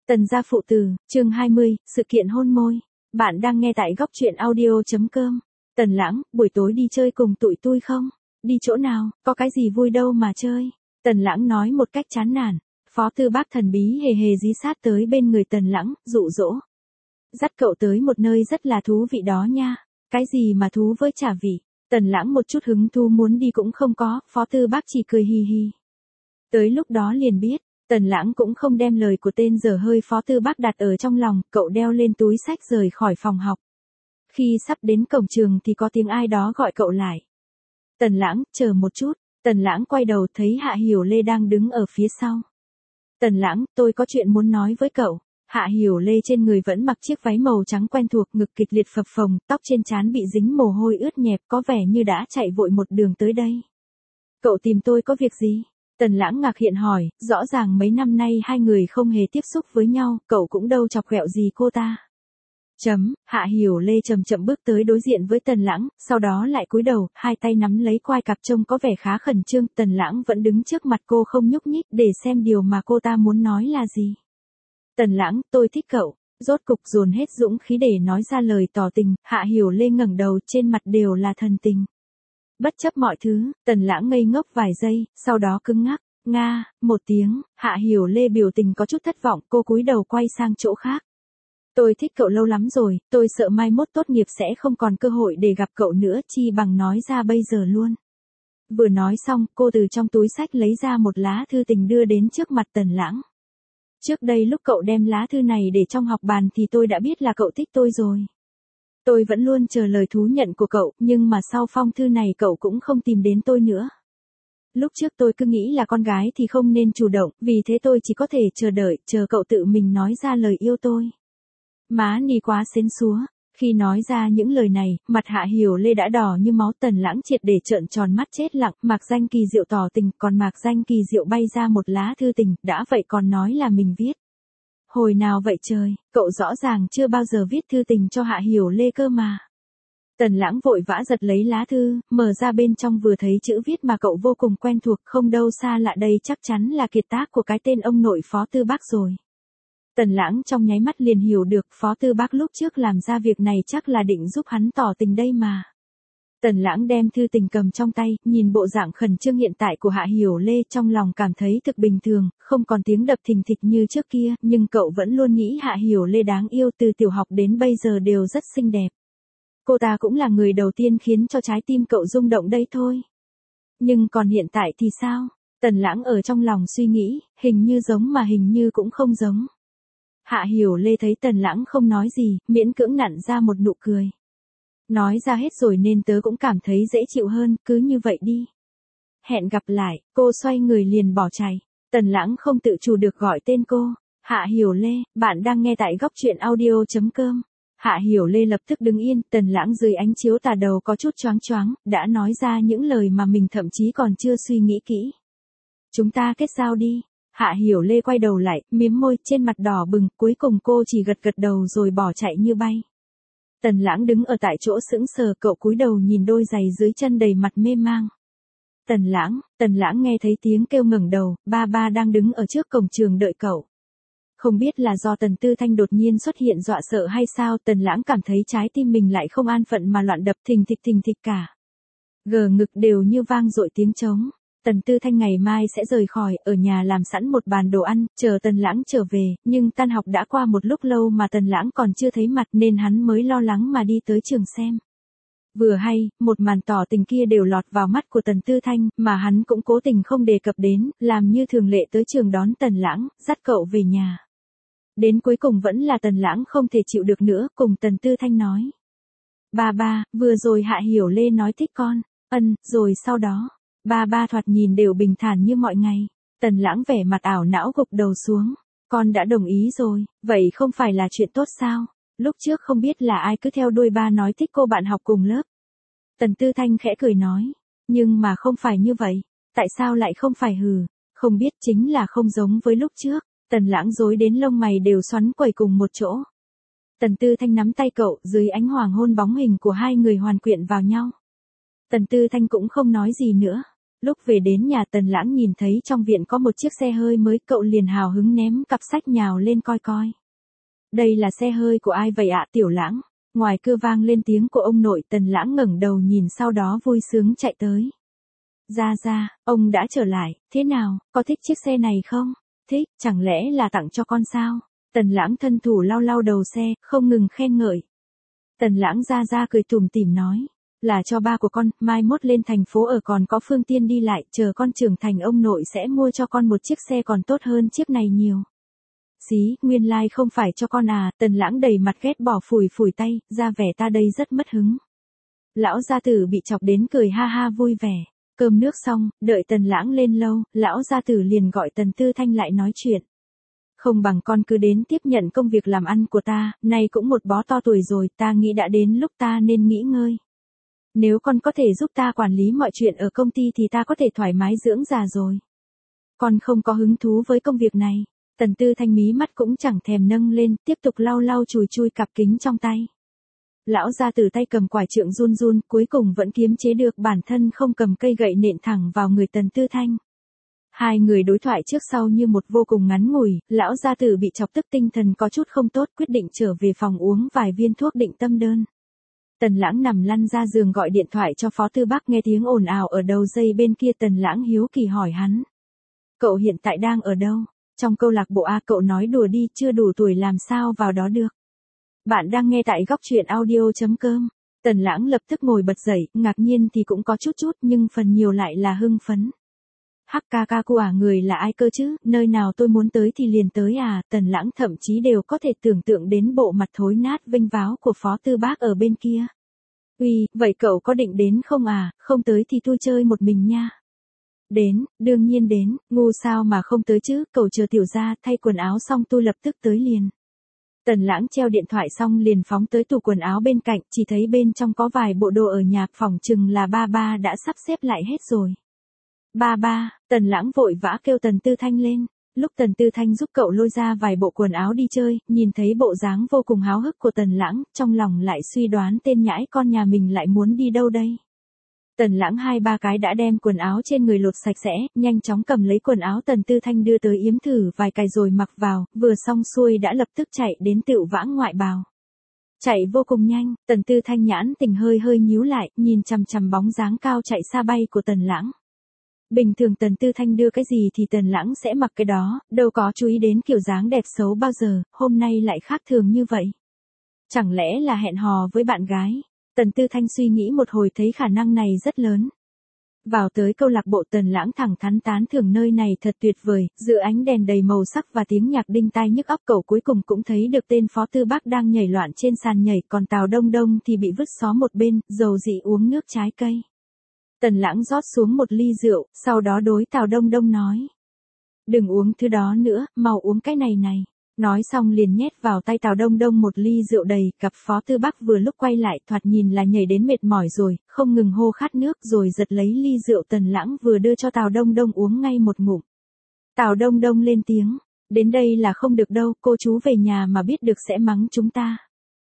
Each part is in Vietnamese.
Tần gia phụ tử, chương 20, sự kiện hôn môi. Bạn đang nghe tại góc truyện audio.com. Tần Lãng, buổi tối đi chơi cùng tụi tui không? Đi chỗ nào, có cái gì vui đâu mà chơi. Tần Lãng nói một cách chán nản. Phó Tư Bác thần bí hề hề dí sát tới bên người Tần Lãng, dụ dỗ. Dắt cậu tới một nơi rất là thú vị đó nha. Cái gì mà thú với chả vị. Tần Lãng một chút hứng thú muốn đi cũng không có, Phó Tư Bác chỉ cười hì hì. Tới lúc đó liền biết. Tần Lãng cũng không đem lời của tên dở hơi Phó Tư Bác đặt ở trong lòng, cậu đeo lên túi sách rời khỏi phòng học. Khi sắp đến cổng trường thì có tiếng ai đó gọi cậu lại. Tần Lãng, chờ một chút. Tần Lãng quay đầu thấy Hạ Hiểu Lê đang đứng ở phía sau. Tần Lãng, tôi có chuyện muốn nói với cậu. Hạ Hiểu Lê trên người vẫn mặc chiếc váy màu trắng quen thuộc, ngực kịch liệt phập phồng, tóc trên trán bị dính mồ hôi ướt nhẹp, có vẻ như đã chạy vội một đường tới đây. Cậu tìm tôi có việc gì? Tần Lãng ngạc hiện hỏi, rõ ràng mấy năm nay hai người không hề tiếp xúc với nhau, cậu cũng đâu chọc ghẹo gì cô ta. Hạ Hiểu Lê chậm chậm bước tới đối diện với Tần Lãng, sau đó lại cúi đầu, hai tay nắm lấy quai cặp trông có vẻ khá khẩn trương, Tần Lãng vẫn đứng trước mặt cô không nhúc nhích để xem điều mà cô ta muốn nói là gì. Tần Lãng, tôi thích cậu, rốt cục dồn hết dũng khí để nói ra lời tỏ tình, Hạ Hiểu Lê ngẩng đầu trên mặt đều là thần tình. Bất chấp mọi thứ, Tần Lãng ngây ngốc vài giây, sau đó cứng ngắc, nga, một tiếng, Hạ Hiểu Lê biểu tình có chút thất vọng, cô cúi đầu quay sang chỗ khác. Tôi thích cậu lâu lắm rồi, tôi sợ mai mốt tốt nghiệp sẽ không còn cơ hội để gặp cậu nữa, chi bằng nói ra bây giờ luôn. Vừa nói xong, cô từ trong túi xách lấy ra một lá thư tình đưa đến trước mặt Tần Lãng. Trước đây lúc cậu đem lá thư này để trong học bàn thì tôi đã biết là cậu thích tôi rồi. Tôi vẫn luôn chờ lời thú nhận của cậu, nhưng mà sau phong thư này cậu cũng không tìm đến tôi nữa. Lúc trước tôi cứ nghĩ là con gái thì không nên chủ động, vì thế tôi chỉ có thể chờ đợi, chờ cậu tự mình nói ra lời yêu tôi. Má ni quá xến xúa. Khi nói ra những lời này, mặt Hạ Hiểu Lê đã đỏ như máu. Tần Lãng triệt để trợn tròn mắt chết lặng, Mạc Danh Kỳ Diệu tỏ tình, còn Mạc Danh Kỳ Diệu bay ra một lá thư tình, đã vậy còn nói là mình viết. Hồi nào vậy trời, cậu rõ ràng chưa bao giờ viết thư tình cho Hạ Hiểu Lê cơ mà. Tần Lãng vội vã giật lấy lá thư, mở ra bên trong vừa thấy chữ viết mà cậu vô cùng quen thuộc, không đâu xa lạ đây chắc chắn là kiệt tác của cái tên ông nội Phó Tư Bác rồi. Tần Lãng trong nháy mắt liền hiểu được Phó Tư Bác lúc trước làm ra việc này chắc là định giúp hắn tỏ tình đây mà. Tần Lãng đem thư tình cầm trong tay, nhìn bộ dạng khẩn trương hiện tại của Hạ Hiểu Lê trong lòng cảm thấy thực bình thường, không còn tiếng đập thình thịch như trước kia, nhưng cậu vẫn luôn nghĩ Hạ Hiểu Lê đáng yêu từ tiểu học đến bây giờ đều rất xinh đẹp. Cô ta cũng là người đầu tiên khiến cho trái tim cậu rung động đây thôi. Nhưng còn hiện tại thì sao? Tần Lãng ở trong lòng suy nghĩ, hình như giống mà hình như cũng không giống. Hạ Hiểu Lê thấy Tần Lãng không nói gì, miễn cưỡng nặn ra một nụ cười. Nói ra hết rồi nên tớ cũng cảm thấy dễ chịu hơn, cứ như vậy đi. Hẹn gặp lại, cô xoay người liền bỏ chạy. Tần Lãng không tự chủ được gọi tên cô. Hạ Hiểu Lê, bạn đang nghe tại góc truyện audio.com. Hạ Hiểu Lê lập tức đứng yên, Tần Lãng dưới ánh chiếu tà đầu có chút choáng choáng, đã nói ra những lời mà mình thậm chí còn chưa suy nghĩ kỹ. Chúng ta kết giao đi. Hạ Hiểu Lê quay đầu lại, mím môi, trên mặt đỏ bừng, cuối cùng cô chỉ gật gật đầu rồi bỏ chạy như bay. Tần Lãng đứng ở tại chỗ sững sờ, cậu cúi đầu nhìn đôi giày dưới chân đầy mặt mê mang. Tần Lãng nghe thấy tiếng kêu ngẩng đầu, ba ba đang đứng ở trước cổng trường đợi cậu. Không biết là do Tần Tư Thanh đột nhiên xuất hiện dọa sợ hay sao, Tần Lãng cảm thấy trái tim mình lại không an phận mà loạn đập thình thịch cả. Gờ ngực đều như vang dội tiếng trống. Tần Tư Thanh ngày mai sẽ rời khỏi, ở nhà làm sẵn một bàn đồ ăn, chờ Tần Lãng trở về, nhưng tan học đã qua một lúc lâu mà Tần Lãng còn chưa thấy mặt nên hắn mới lo lắng mà đi tới trường xem. Vừa hay, một màn tỏ tình kia đều lọt vào mắt của Tần Tư Thanh, mà hắn cũng cố tình không đề cập đến, làm như thường lệ tới trường đón Tần Lãng, dắt cậu về nhà. Đến cuối cùng vẫn là Tần Lãng không thể chịu được nữa, cùng Tần Tư Thanh nói. Ba, vừa rồi Hạ Hiểu Lê nói thích con, rồi sau đó. Ba thoạt nhìn đều bình thản như mọi ngày. Tần Lãng vẻ mặt ảo não gục đầu xuống. Con đã đồng ý rồi, vậy không phải là chuyện tốt sao? Lúc trước không biết là ai cứ theo đuôi ba nói thích cô bạn học cùng lớp. Tần Tư Thanh khẽ cười nói. Nhưng mà không phải như vậy. Tại sao lại không phải hừ? Không biết chính là không giống với lúc trước. Tần Lãng rối đến lông mày đều xoắn quẩy cùng một chỗ. Tần Tư Thanh nắm tay cậu, dưới ánh hoàng hôn bóng hình của hai người hoàn quyện vào nhau. Tần Tư Thanh cũng không nói gì nữa. Lúc về đến nhà Tần Lãng nhìn thấy trong viện có một chiếc xe hơi mới, cậu liền hào hứng ném cặp sách nhào lên coi coi. Đây là xe hơi của ai vậy ạ Tiểu Lãng? Ngoài cửa vang lên tiếng của ông nội. Tần Lãng ngẩng đầu nhìn sau đó vui sướng chạy tới. Ra, ông đã trở lại, thế nào, có thích chiếc xe này không? Thích, chẳng lẽ là tặng cho con sao? Tần Lãng thân thủ lau lau đầu xe, không ngừng khen ngợi. Tần Lãng ra cười tủm tỉm nói. Là cho ba của con, mai mốt lên thành phố ở còn có phương tiện đi lại, chờ con trưởng thành ông nội sẽ mua cho con một chiếc xe còn tốt hơn chiếc này nhiều. Xí, nguyên lai like không phải cho con à? Tần Lãng đầy mặt ghét bỏ phủi tay, ra vẻ ta đây rất mất hứng. Lão gia tử bị chọc đến cười ha ha vui vẻ. Cơm nước xong, đợi Tần Lãng lên lâu, lão gia tử liền gọi Tần Tư Thanh lại nói chuyện. Không bằng con cứ đến tiếp nhận công việc làm ăn của ta, nay cũng một bó to tuổi rồi, ta nghĩ đã đến lúc ta nên nghỉ ngơi. Nếu con có thể giúp ta quản lý mọi chuyện ở công ty thì ta có thể thoải mái dưỡng già rồi. Con không có hứng thú với công việc này. Tần Tư Thanh mí mắt cũng chẳng thèm nâng lên, tiếp tục lau chùi cặp kính trong tay. Lão gia tử tay cầm quải trượng run, cuối cùng vẫn kiềm chế được bản thân không cầm cây gậy nện thẳng vào người Tần Tư Thanh. Hai người đối thoại trước sau như một vô cùng ngắn ngủi, lão gia tử bị chọc tức tinh thần có chút không tốt, quyết định trở về phòng uống vài viên thuốc định tâm đơn. Tần Lãng nằm lăn ra giường gọi điện thoại cho Phó Tư Bác, nghe tiếng ồn ào ở đầu dây bên kia. Tần Lãng hiếu kỳ hỏi hắn. Cậu hiện tại đang ở đâu? Trong câu lạc bộ A. Cậu nói đùa đi, chưa đủ tuổi làm sao vào đó được. Bạn đang nghe tại góc truyện audio.com. Tần Lãng lập tức ngồi bật dậy, ngạc nhiên thì cũng có chút, nhưng phần nhiều lại là hưng phấn. Hắc ca của người là ai cơ chứ, nơi nào tôi muốn tới thì liền tới à? Tần Lãng thậm chí đều có thể tưởng tượng đến bộ mặt thối nát vênh váo của Phó Tư Bác ở bên kia. Uy, vậy cậu có định đến không à? Không tới thì tôi chơi một mình nha. Đến, đương nhiên đến, ngu sao mà không tới chứ, cậu chờ tiểu gia thay quần áo xong tôi lập tức tới liền. Tần Lãng treo điện thoại xong liền phóng tới tủ quần áo bên cạnh, chỉ thấy bên trong có vài bộ đồ ở nhà, phỏng chừng là ba đã sắp xếp lại hết rồi. Ba, Tần Lãng vội vã kêu Tần Tư Thanh lên. Lúc Tần Tư Thanh giúp cậu lôi ra vài bộ quần áo đi chơi, nhìn thấy bộ dáng vô cùng háo hức của Tần Lãng, trong lòng lại suy đoán tên nhãi con nhà mình lại muốn đi đâu đây. Tần Lãng 2-3 cái đã đem quần áo trên người lột sạch sẽ, nhanh chóng cầm lấy quần áo Tần Tư Thanh đưa tới yếm thử vài cái rồi mặc vào, vừa xong xuôi đã lập tức chạy đến Tựu Vãng ngoại bào. Chạy vô cùng nhanh, Tần Tư Thanh nhãn tình hơi nhíu lại, nhìn chằm bóng dáng cao chạy xa bay của Tần Lãng. Bình thường Tần Tư Thanh đưa cái gì thì Tần Lãng sẽ mặc cái đó, đâu có chú ý đến kiểu dáng đẹp xấu bao giờ, hôm nay lại khác thường như vậy. Chẳng lẽ là hẹn hò với bạn gái? Tần Tư Thanh suy nghĩ một hồi thấy khả năng này rất lớn. Vào tới câu lạc bộ Tần Lãng thẳng thắn tán thưởng nơi này thật tuyệt vời, giữa ánh đèn đầy màu sắc và tiếng nhạc đinh tai nhức óc, cậu cuối cùng cũng thấy được tên Phó Tư Bác đang nhảy loạn trên sàn nhảy, còn Tào Đông Đông thì bị vứt xó một bên, dầu dị uống nước trái cây. Tần Lãng rót xuống một ly rượu, sau đó đối Tào Đông Đông nói. Đừng uống thứ đó nữa, mau uống cái này này. Nói xong liền nhét vào tay Tào Đông Đông một ly rượu đầy, cặp Phó Tư Bác vừa lúc quay lại thoạt nhìn là nhảy đến mệt mỏi rồi, không ngừng hô khát nước rồi giật lấy ly rượu Tần Lãng vừa đưa cho Tào Đông Đông uống ngay một ngụm. Tào Đông Đông lên tiếng, đến đây là không được đâu, cô chú về nhà mà biết được sẽ mắng chúng ta.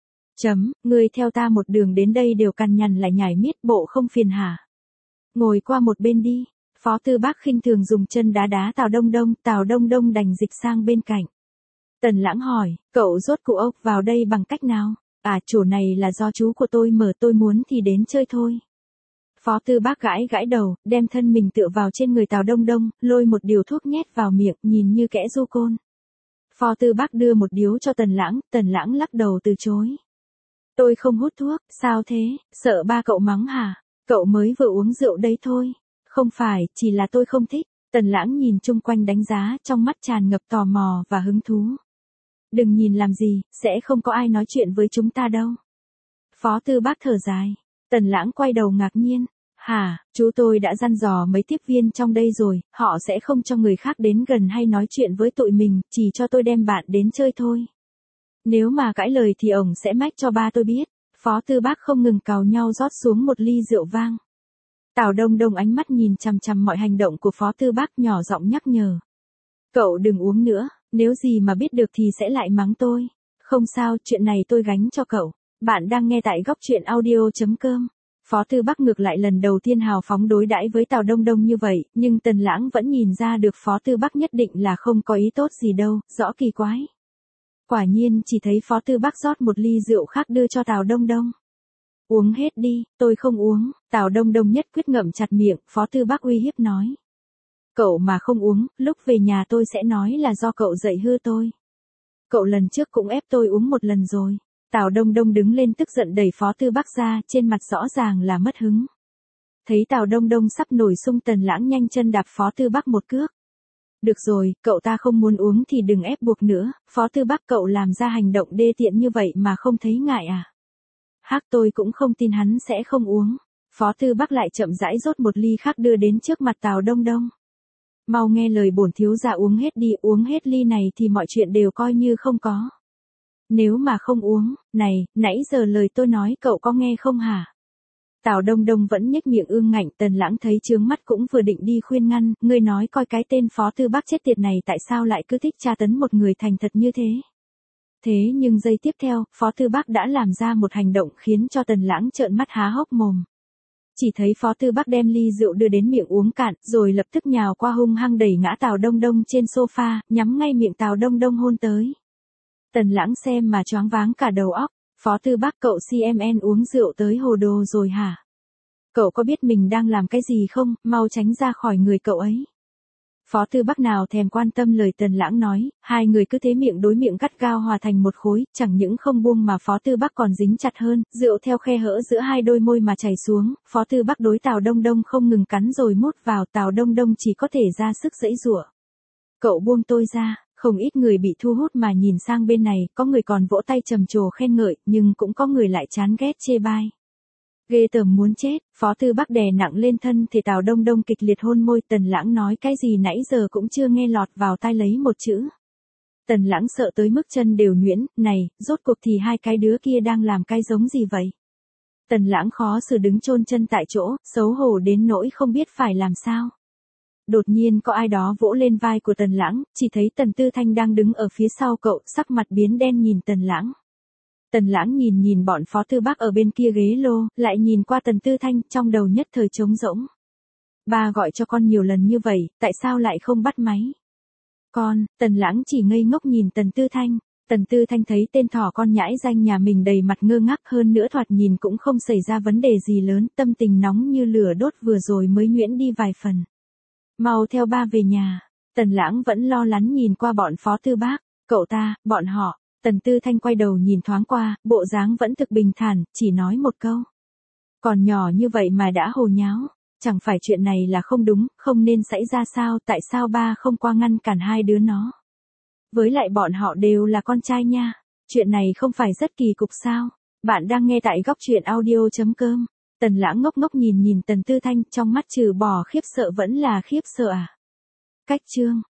Ngươi theo ta một đường đến đây đều cằn nhằn lại nhảy miết bộ không phiền hả? Ngồi qua một bên đi. Phó Tư Bác khinh thường dùng chân đá Tào Đông Đông đành dịch sang bên cạnh. Tần Lãng hỏi, cậu rốt cuộc ốc vào đây bằng cách nào? À, chỗ này là do chú của tôi mở, tôi muốn thì đến chơi thôi. Phó Tư Bác gãi đầu, đem thân mình tựa vào trên người Tào Đông Đông, lôi một điếu thuốc nhét vào miệng, nhìn như kẽ du côn. Phó Tư Bác đưa một điếu cho Tần Lãng lắc đầu từ chối. Tôi không hút thuốc, sao thế, sợ ba cậu mắng hả? Cậu mới vừa uống rượu đấy thôi. Không phải, chỉ là tôi không thích. Tần Lãng nhìn chung quanh đánh giá, trong mắt tràn ngập tò mò và hứng thú. Đừng nhìn làm gì, sẽ không có ai nói chuyện với chúng ta đâu. Phó Tư Bác thở dài. Tần Lãng quay đầu ngạc nhiên. Hả, chú tôi đã dặn dò mấy tiếp viên trong đây rồi, họ sẽ không cho người khác đến gần hay nói chuyện với tụi mình, chỉ cho tôi đem bạn đến chơi thôi. Nếu mà cãi lời thì ổng sẽ mách cho ba tôi biết. Phó Tư Bác không ngừng cào nhau rót xuống một ly rượu vang. Tào Đông Đông ánh mắt nhìn chằm mọi hành động của Phó Tư Bác, nhỏ giọng nhắc nhở. Cậu đừng uống nữa, nếu gì mà biết được thì sẽ lại mắng tôi. Không sao, chuyện này tôi gánh cho cậu. Bạn đang nghe tại góc truyện audio.com. Phó Tư Bắc ngược lại lần đầu tiên hào phóng đối đãi với Tào Đông Đông như vậy, nhưng Tần Lãng vẫn nhìn ra được Phó Tư Bắc nhất định là không có ý tốt gì đâu, rõ kỳ quái. Quả nhiên chỉ thấy Phó Tư Bắc rót một ly rượu khác đưa cho Tào Đông Đông. Uống hết đi, tôi không uống, Tào Đông Đông nhất quyết ngậm chặt miệng, Phó Tư Bắc uy hiếp nói. Cậu mà không uống, lúc về nhà tôi sẽ nói là do cậu dạy hư tôi. Cậu lần trước cũng ép tôi uống một lần rồi. Tào Đông Đông đứng lên tức giận đẩy Phó Tư Bắc ra, trên mặt rõ ràng là mất hứng. Thấy Tào Đông Đông sắp nổi xung, Tần Lãng nhanh chân đạp Phó Tư Bắc một cước. Được rồi, cậu ta không muốn uống thì đừng ép buộc nữa, Phó Tư Bắc cậu làm ra hành động đê tiện như vậy mà không thấy ngại à? Hắc, tôi cũng không tin hắn sẽ không uống. Phó Tư Bắc lại chậm rãi rót một ly khác đưa đến trước mặt Tào Đông Đông. Mau nghe lời bổn thiếu gia uống hết đi, uống hết ly này thì mọi chuyện đều coi như không có. Nếu mà không uống, này, nãy giờ lời tôi nói cậu có nghe không hả? Tào Đông Đông vẫn nhếch miệng ương ngạnh, Tần Lãng thấy chướng mắt cũng vừa định đi khuyên ngăn, ngươi nói coi cái tên Phó Tư Bắc chết tiệt này tại sao lại cứ thích tra tấn một người thành thật như thế. Thế nhưng giây tiếp theo, Phó Tư Bắc đã làm ra một hành động khiến cho Tần Lãng trợn mắt há hốc mồm. Chỉ thấy Phó Tư Bắc đem ly rượu đưa đến miệng uống cạn, rồi lập tức nhào qua hung hăng đẩy ngã Tào Đông Đông trên sofa, nhắm ngay miệng Tào Đông Đông hôn tới. Tần Lãng xem mà choáng váng cả đầu óc, Phó Tư Bắc cậu CMN uống rượu tới hồ đồ rồi hả? Cậu có biết mình đang làm cái gì không, mau tránh ra khỏi người cậu ấy. Phó Tư Bắc nào thèm quan tâm lời Tần Lãng nói, hai người cứ thế miệng đối miệng gắt gao hòa thành một khối, chẳng những không buông mà Phó Tư Bắc còn dính chặt hơn, rượu theo khe hở giữa hai đôi môi mà chảy xuống, Phó Tư Bắc đối Tào Đông Đông không ngừng cắn rồi mút vào, Tào Đông Đông chỉ có thể ra sức giãy giụa. Cậu buông tôi ra, không ít người bị thu hút mà nhìn sang bên này, có người còn vỗ tay trầm trồ khen ngợi, nhưng cũng có người lại chán ghét chê bai. Ghê tởm muốn chết, Phó Tư Bắc đè nặng lên thân thì Tào Đông Đông kịch liệt hôn môi, Tần Lãng nói cái gì nãy giờ cũng chưa nghe lọt vào tai lấy một chữ. Tần Lãng sợ tới mức chân đều nhuyễn, này, rốt cuộc thì hai cái đứa kia đang làm cái giống gì vậy? Tần Lãng khó xử đứng chôn chân tại chỗ, xấu hổ đến nỗi không biết phải làm sao. Đột nhiên có ai đó vỗ lên vai của Tần Lãng, chỉ thấy Tần Tư Thanh đang đứng ở phía sau cậu, sắc mặt biến đen nhìn Tần Lãng. Tần Lãng nhìn bọn Phó Tư Bắc ở bên kia ghế lô, lại nhìn qua Tần Tư Thanh, trong đầu nhất thời trống rỗng. Ba gọi cho con nhiều lần như vậy, tại sao lại không bắt máy? Con, Tần Lãng chỉ ngây ngốc nhìn Tần Tư Thanh. Tần Tư Thanh thấy tên thỏ con nhãi danh nhà mình đầy mặt ngơ ngác, hơn nữa thoạt nhìn cũng không xảy ra vấn đề gì lớn, tâm tình nóng như lửa đốt vừa rồi mới nhuyễn đi vài phần. Mau theo ba về nhà. Tần Lãng vẫn lo lắng nhìn qua bọn Phó Tư Bắc, cậu ta, bọn họ. Tần Tư Thanh quay đầu nhìn thoáng qua, bộ dáng vẫn thực bình thản, chỉ nói một câu. Còn nhỏ như vậy mà đã hồ nháo, chẳng phải chuyện này là không đúng, không nên xảy ra sao, tại sao ba không qua ngăn cản hai đứa nó? Với lại bọn họ đều là con trai nha, chuyện này không phải rất kỳ cục sao? Bạn đang nghe tại góc truyện audio.com. Tần Lãng ngốc ngốc nhìn Tần Tư Thanh, trong mắt trừ bỏ khiếp sợ vẫn là khiếp sợ à? Cách chương